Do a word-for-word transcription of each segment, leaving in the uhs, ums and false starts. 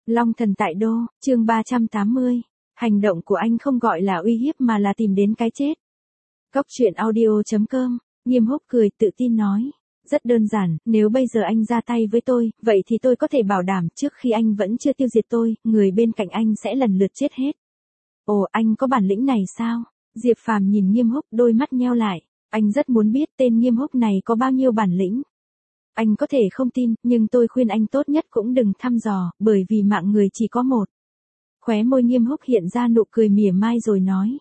Long thần tại đô, chương ba trăm tám mươi. Hành động của anh không gọi là uy hiếp mà là tìm đến cái chết. Cốc truyện audio chấm com, Nghiêm Húc cười tự tin nói. Rất đơn giản, nếu bây giờ anh ra tay với tôi, vậy thì tôi có thể bảo đảm trước khi anh vẫn chưa tiêu diệt tôi, người bên cạnh anh sẽ lần lượt chết hết. Ồ, anh có bản lĩnh này sao? Diệp Phàm nhìn Nghiêm Húc, đôi mắt nheo lại. Anh rất muốn biết tên Nghiêm Húc này có bao nhiêu bản lĩnh. Anh có thể không tin, nhưng tôi khuyên anh tốt nhất cũng đừng thăm dò, bởi vì mạng người chỉ có một. Khóe môi Nghiêm Húc hiện ra nụ cười mỉa mai rồi nói.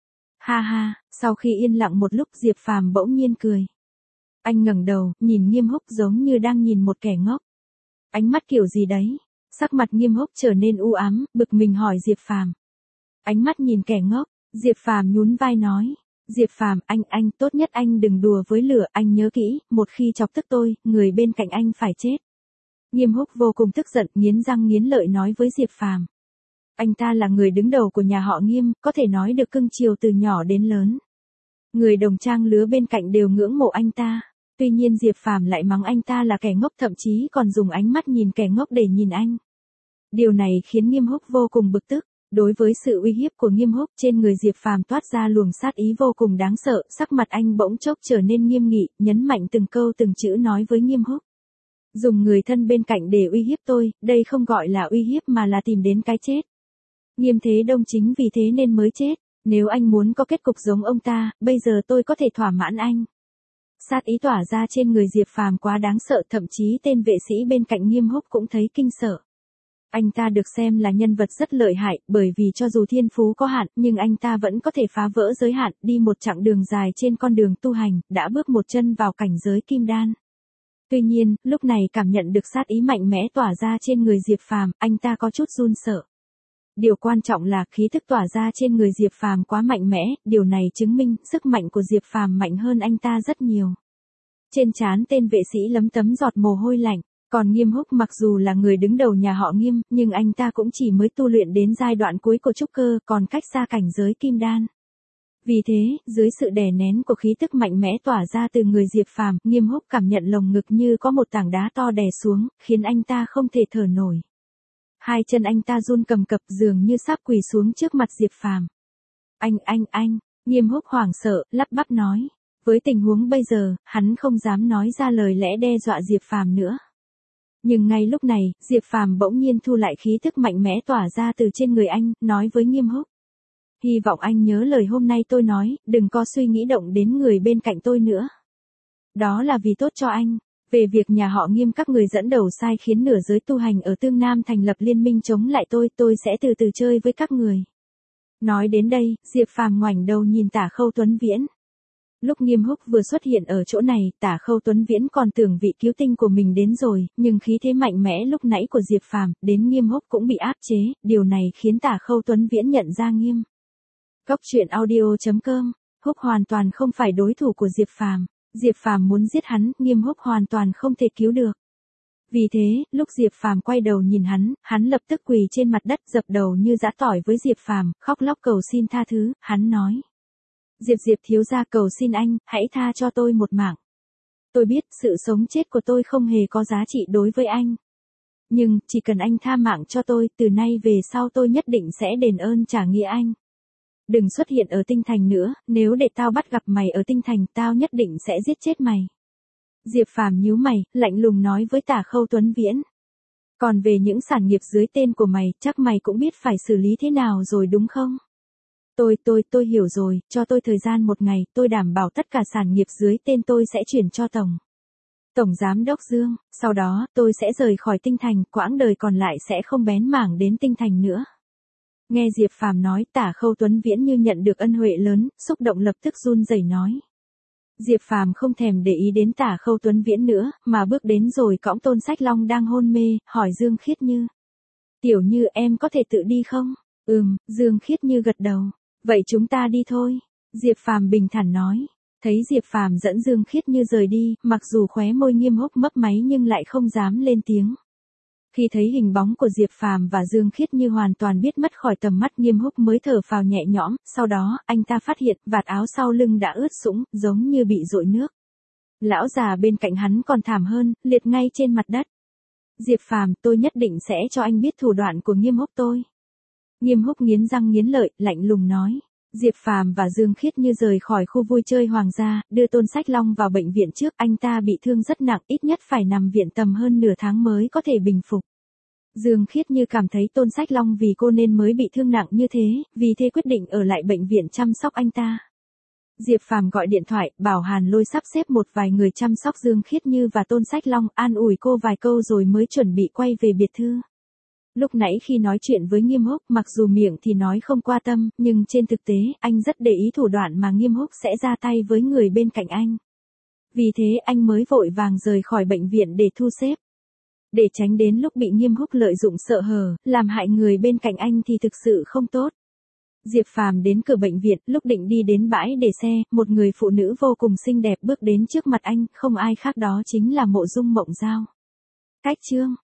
Ha ha, sau khi yên lặng một lúc Diệp Phàm bỗng nhiên cười. Anh ngẩng đầu, nhìn Nghiêm Húc giống như đang nhìn một kẻ ngốc. Ánh mắt kiểu gì đấy? Sắc mặt Nghiêm Húc trở nên u ám, bực mình hỏi Diệp Phàm. Ánh mắt nhìn kẻ ngốc, Diệp Phàm nhún vai nói. Diệp Phàm, anh, anh, tốt nhất anh đừng đùa với lửa, anh nhớ kỹ, một khi chọc tức tôi, người bên cạnh anh phải chết. Nghiêm Húc vô cùng tức giận, nghiến răng nghiến lợi nói với Diệp Phàm. Anh ta là người đứng đầu của nhà họ Nghiêm, có thể nói được cưng chiều từ nhỏ đến lớn. Người đồng trang lứa bên cạnh đều ngưỡng mộ anh ta. Tuy nhiên Diệp Phàm lại mắng anh ta là kẻ ngốc, thậm chí còn dùng ánh mắt nhìn kẻ ngốc để nhìn anh. Điều này khiến Nghiêm Húc vô cùng bực tức. Đối với sự uy hiếp của Nghiêm Húc, trên người Diệp Phàm toát ra luồng sát ý vô cùng đáng sợ, sắc mặt anh bỗng chốc trở nên nghiêm nghị, nhấn mạnh từng câu từng chữ nói với Nghiêm Húc. Dùng người thân bên cạnh để uy hiếp tôi, đây không gọi là uy hiếp mà là tìm đến cái chết. Nghiêm Thế Đông chính vì thế nên mới chết, nếu anh muốn có kết cục giống ông ta, bây giờ tôi có thể thỏa mãn anh. Sát ý tỏa ra trên người Diệp Phàm quá đáng sợ, thậm chí tên vệ sĩ bên cạnh Nghiêm Húc cũng thấy kinh sợ. Anh ta được xem là nhân vật rất lợi hại, bởi vì cho dù thiên phú có hạn, nhưng anh ta vẫn có thể phá vỡ giới hạn, đi một chặng đường dài trên con đường tu hành, đã bước một chân vào cảnh giới kim đan. Tuy nhiên, lúc này cảm nhận được sát ý mạnh mẽ tỏa ra trên người Diệp Phàm, anh ta có chút run sợ. Điều quan trọng là khí thức tỏa ra trên người Diệp Phàm quá mạnh mẽ, điều này chứng minh sức mạnh của Diệp Phàm mạnh hơn anh ta rất nhiều. Trên trán tên vệ sĩ lấm tấm giọt mồ hôi lạnh. Còn Nghiêm Húc mặc dù là người đứng đầu nhà họ Nghiêm, nhưng anh ta cũng chỉ mới tu luyện đến giai đoạn cuối của trúc cơ, còn cách xa cảnh giới kim đan. Vì thế, dưới sự đè nén của khí tức mạnh mẽ tỏa ra từ người Diệp Phàm, Nghiêm Húc cảm nhận lồng ngực như có một tảng đá to đè xuống, khiến anh ta không thể thở nổi. Hai chân anh ta run cầm cập dường như sắp quỳ xuống trước mặt Diệp Phàm. Anh, anh, anh, Nghiêm Húc hoảng sợ, lắp bắp nói. Với tình huống bây giờ, hắn không dám nói ra lời lẽ đe dọa Diệp Phàm nữa. Nhưng ngay lúc này, Diệp Phàm bỗng nhiên thu lại khí thức mạnh mẽ tỏa ra từ trên người anh, nói với Nghiêm Húc. Hy vọng anh nhớ lời hôm nay tôi nói, đừng có suy nghĩ động đến người bên cạnh tôi nữa. Đó là vì tốt cho anh. Về việc nhà họ Nghiêm các người dẫn đầu sai khiến nửa giới tu hành ở Tương Nam thành lập liên minh chống lại tôi, tôi sẽ từ từ chơi với các người. Nói đến đây, Diệp Phàm ngoảnh đầu nhìn Tả Khâu Tuấn Viễn. Lúc Nghiêm Húc vừa xuất hiện ở chỗ này, Tả Khâu Tuấn Viễn còn tưởng vị cứu tinh của mình đến rồi, nhưng khí thế mạnh mẽ lúc nãy của Diệp Phàm, đến Nghiêm Húc cũng bị áp chế, điều này khiến Tả Khâu Tuấn Viễn nhận ra Nghiêm. Cốc truyện audio chấm com, Húc hoàn toàn không phải đối thủ của Diệp Phàm, Diệp Phàm muốn giết hắn, Nghiêm Húc hoàn toàn không thể cứu được. Vì thế, lúc Diệp Phàm quay đầu nhìn hắn, hắn lập tức quỳ trên mặt đất dập đầu như giã tỏi với Diệp Phàm, khóc lóc cầu xin tha thứ, hắn nói. Diệp Diệp thiếu gia cầu xin anh, hãy tha cho tôi một mạng. Tôi biết, sự sống chết của tôi không hề có giá trị đối với anh. Nhưng, chỉ cần anh tha mạng cho tôi, từ nay về sau tôi nhất định sẽ đền ơn trả nghĩa anh. Đừng xuất hiện ở Tinh Thành nữa, nếu để tao bắt gặp mày ở Tinh Thành, tao nhất định sẽ giết chết mày. Diệp Phàm nhíu mày, lạnh lùng nói với Tả Khâu Tuấn Viễn. Còn về những sản nghiệp dưới tên của mày, chắc mày cũng biết phải xử lý thế nào rồi đúng không? Tôi, tôi, tôi hiểu rồi, cho tôi thời gian một ngày, tôi đảm bảo tất cả sản nghiệp dưới tên tôi sẽ chuyển cho Tổng. Tổng Giám Đốc Dương, sau đó, tôi sẽ rời khỏi Tinh Thành, quãng đời còn lại sẽ không bén mảng đến Tinh Thành nữa. Nghe Diệp Phàm nói, Tả Khâu Tuấn Viễn như nhận được ân huệ lớn, xúc động lập tức run rẩy nói. Diệp Phàm không thèm để ý đến Tả Khâu Tuấn Viễn nữa, mà bước đến rồi cõng Tôn Sách Long đang hôn mê, hỏi Dương Khiết Như. Tiểu Như em có thể tự đi không? Ừm, Dương Khiết Như gật đầu. Vậy chúng ta đi thôi. Diệp Phàm bình thản nói. Thấy Diệp Phàm dẫn Dương Khiết Như rời đi, mặc dù khóe môi Nghiêm Húc mấp máy nhưng lại không dám lên tiếng. Khi thấy hình bóng của Diệp Phàm và Dương Khiết Như hoàn toàn biết mất khỏi tầm mắt, Nghiêm Húc mới thở phào nhẹ nhõm, sau đó, anh ta phát hiện, vạt áo sau lưng đã ướt sũng, giống như bị dội nước. Lão già bên cạnh hắn còn thảm hơn, liệt ngay trên mặt đất. Diệp Phàm, tôi nhất định sẽ cho anh biết thủ đoạn của Nghiêm Húc tôi. Nghiêm Húc nghiến răng nghiến lợi, lạnh lùng nói. Diệp Phàm và Dương Khiết Như rời khỏi khu vui chơi Hoàng gia, đưa Tôn Sách Long vào bệnh viện trước, anh ta bị thương rất nặng, ít nhất phải nằm viện tầm hơn nửa tháng mới có thể bình phục. Dương Khiết Như cảm thấy Tôn Sách Long vì cô nên mới bị thương nặng như thế, vì thế quyết định ở lại bệnh viện chăm sóc anh ta. Diệp Phàm gọi điện thoại, bảo Hàn Lôi sắp xếp một vài người chăm sóc Dương Khiết Như và Tôn Sách Long, an ủi cô vài câu rồi mới chuẩn bị quay về biệt thự. Lúc nãy khi nói chuyện với Nghiêm Húc, mặc dù miệng thì nói không qua tâm, nhưng trên thực tế, anh rất để ý thủ đoạn mà Nghiêm Húc sẽ ra tay với người bên cạnh anh. Vì thế anh mới vội vàng rời khỏi bệnh viện để thu xếp. Để tránh đến lúc bị Nghiêm Húc lợi dụng sợ hờ, làm hại người bên cạnh anh thì thực sự không tốt. Diệp Phàm đến cửa bệnh viện, lúc định đi đến bãi để xe, một người phụ nữ vô cùng xinh đẹp bước đến trước mặt anh, không ai khác đó chính là Mộ Dung Mộng Giao. Cách chương